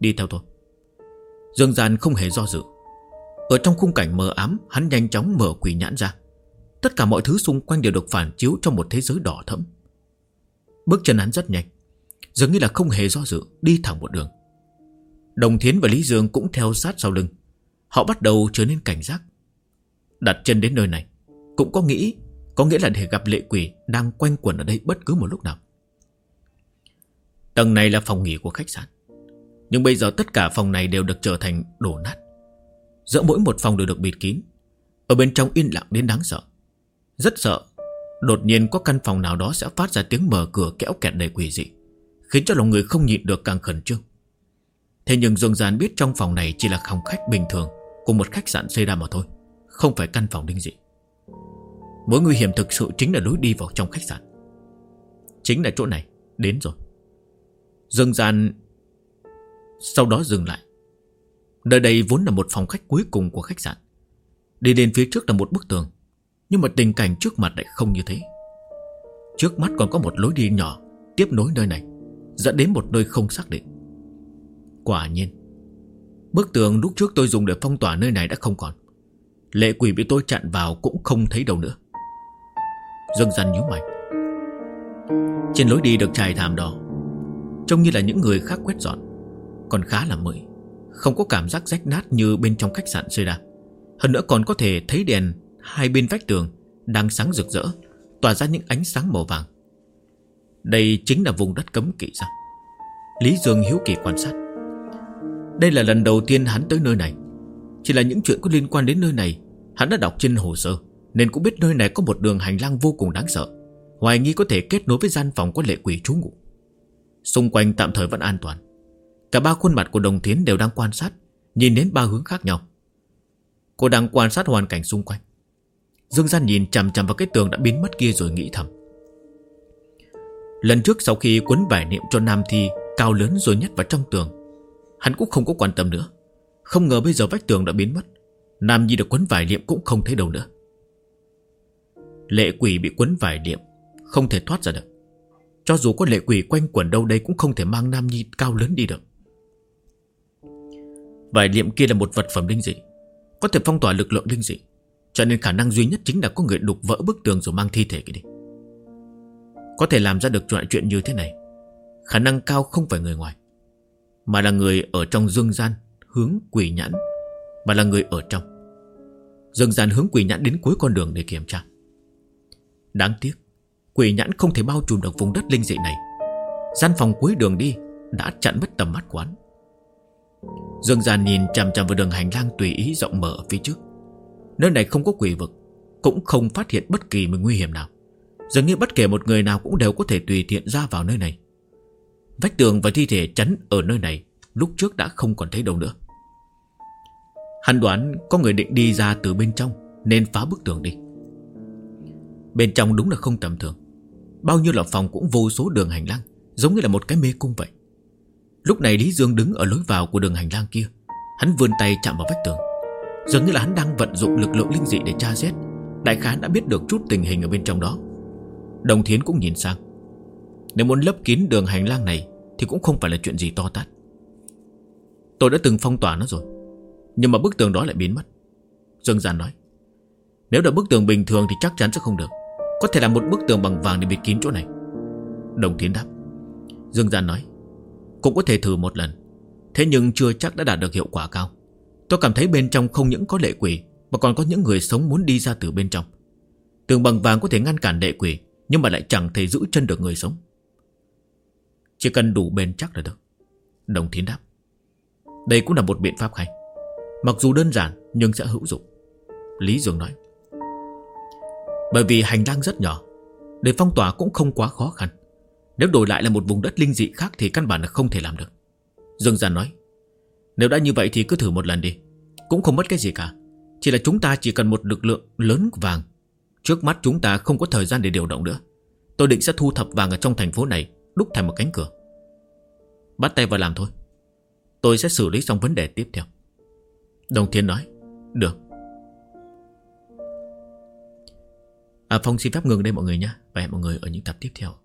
Đi theo tôi. Dương Gian không hề do dự. Ở trong khung cảnh mờ ám, hắn nhanh chóng mở quỷ nhãn ra. Tất cả mọi thứ xung quanh đều được phản chiếu trong một thế giới đỏ thẫm. Bước chân hắn rất nhanh, dường như là không hề do dự, đi thẳng một đường. Đồng Thiến và Lý Dương cũng theo sát sau lưng. Họ bắt đầu trở nên cảnh giác. Đặt chân đến nơi này cũng có nghĩa là để gặp lệ quỷ đang quanh quẩn ở đây bất cứ một lúc nào. Tầng này là phòng nghỉ của khách sạn, nhưng bây giờ tất cả phòng này đều được trở thành đổ nát. Giữa mỗi một phòng đều được bịt kín. Ở bên trong yên lặng đến đáng sợ. Rất sợ đột nhiên có căn phòng nào đó sẽ phát ra tiếng mở cửa kéo kẹt đầy quỷ dị, khiến cho lòng người không nhịn được càng khẩn trương. Thế nhưng Dương Gian biết trong phòng này chỉ là phòng khách bình thường của một khách sạn xây ra mà thôi, không phải căn phòng linh dị. Mối nguy hiểm thực sự chính là lối đi vào trong khách sạn. Chính là chỗ này. Đến rồi. Dương Gian sau đó dừng lại. Nơi đây vốn là một phòng khách cuối cùng của khách sạn. Đi đến phía trước là một bức tường, nhưng mà tình cảnh trước mặt lại không như thế. Trước mắt còn có một lối đi nhỏ tiếp nối nơi này, dẫn đến một nơi không xác định. Quả nhiên, bức tường lúc trước tôi dùng để phong tỏa nơi này đã không còn. Lệ quỷ bị tôi chặn vào cũng không thấy đâu nữa. Dương Gian nhíu mày. Trên lối đi được trải thảm đỏ, trông như là những người khác quét dọn, còn khá là mới, không có cảm giác rách nát như bên trong khách sạn xây ra. Hơn nữa còn có thể thấy đèn hai bên vách tường đang sáng rực rỡ, tỏa ra những ánh sáng màu vàng. Đây chính là vùng đất cấm kỵ sao? Lý Dương hiếu kỳ quan sát. Đây là lần đầu tiên hắn tới nơi này. Chỉ là những chuyện có liên quan đến nơi này hắn đã đọc trên hồ sơ, nên cũng biết nơi này có một đường hành lang vô cùng đáng sợ, hoài nghi có thể kết nối với gian phòng có lệ quỷ trú ngụ. Xung quanh tạm thời vẫn an toàn. Cả ba khuôn mặt của Đồng Thiến đều đang quan sát, nhìn đến ba hướng khác nhau. Cô đang quan sát hoàn cảnh xung quanh. Dương Gian nhìn chằm chằm vào cái tường đã biến mất kia rồi nghĩ thầm. Lần trước sau khi quấn vải niệm cho Nam Thi cao lớn rồi nhét vào trong tường, hắn cũng không có quan tâm nữa. Không ngờ bây giờ vách tường đã biến mất, Nam Nhi được quấn vải niệm cũng không thấy đâu nữa. Lệ quỷ bị quấn vải niệm không thể thoát ra được. Cho dù có lệ quỷ quanh quẩn đâu đây cũng không thể mang Nam Nhi cao lớn đi được. Vải niệm kia là một vật phẩm linh dị, có thể phong tỏa lực lượng linh dị, cho nên khả năng duy nhất chính là có người đục vỡ bức tường rồi mang thi thể kia đi. Có thể làm ra được loại chuyện như thế này, khả năng cao không phải người ngoài, mà là người ở trong Dương Gian hướng quỷ nhãn, mà là người ở trong. Dương Gian hướng quỷ nhãn đến cuối con đường để kiểm tra. Đáng tiếc quỷ nhãn không thể bao trùm được vùng đất linh dị này. Gian phòng cuối đường đi đã chặn mất tầm mắt quán. Dương Gian nhìn chằm chằm vào đường hành lang tùy ý rộng mở ở phía trước. Nơi này không có quỷ vực, cũng không phát hiện bất kỳ một nguy hiểm nào. Dường như bất kể một người nào cũng đều có thể tùy tiện ra vào nơi này. Vách tường và thi thể chắn ở nơi này lúc trước đã không còn thấy đâu nữa. Hắn đoán có người định đi ra từ bên trong nên phá bức tường đi. Bên trong đúng là không tầm thường. Bao nhiêu là phòng cũng vô số đường hành lang, giống như là một cái mê cung vậy. Lúc này Lý Dương đứng ở lối vào của đường hành lang kia. Hắn vươn tay chạm vào vách tường, dường như là hắn đang vận dụng lực lượng linh dị để tra xét. Đại khái đã biết được chút tình hình ở bên trong đó. Đồng Thiến cũng nhìn sang. Nếu muốn lấp kín đường hành lang này thì cũng không phải là chuyện gì to tát. Tôi đã từng phong tỏa nó rồi, nhưng mà bức tường đó lại biến mất. Dương Gian nói. Nếu là bức tường bình thường thì chắc chắn sẽ không được. Có thể là một bức tường bằng vàng để bịt kín chỗ này. Đồng Thiến đáp. Dương Gian nói. Cũng có thể thử một lần, thế nhưng chưa chắc đã đạt được hiệu quả cao. Tôi cảm thấy bên trong không những có lệ quỷ, mà còn có những người sống muốn đi ra từ bên trong. Tường bằng vàng có thể ngăn cản lệ quỷ, nhưng mà lại chẳng thể giữ chân được người sống. Chỉ cần đủ bền chắc là được. Đồng Thiến đáp. Đây cũng là một biện pháp hay, mặc dù đơn giản nhưng sẽ hữu dụng. Lý Dương nói. Bởi vì hành lang rất nhỏ, để phong tỏa cũng không quá khó khăn. Nếu đổi lại là một vùng đất linh dị khác thì căn bản là không thể làm được. Dương Gian nói. Nếu đã như vậy thì cứ thử một lần đi, cũng không mất cái gì cả. Chỉ là chúng ta chỉ cần một lực lượng lớn vàng. Trước mắt chúng ta không có thời gian để điều động nữa. Tôi định sẽ thu thập vàng ở trong thành phố này, đúc thành một cánh cửa. Bắt tay vào làm thôi. Tôi sẽ xử lý xong vấn đề tiếp theo. Đồng Thiên nói. Được. Phong xin phép ngừng đây mọi người nhé. Và hẹn mọi người ở những tập tiếp theo.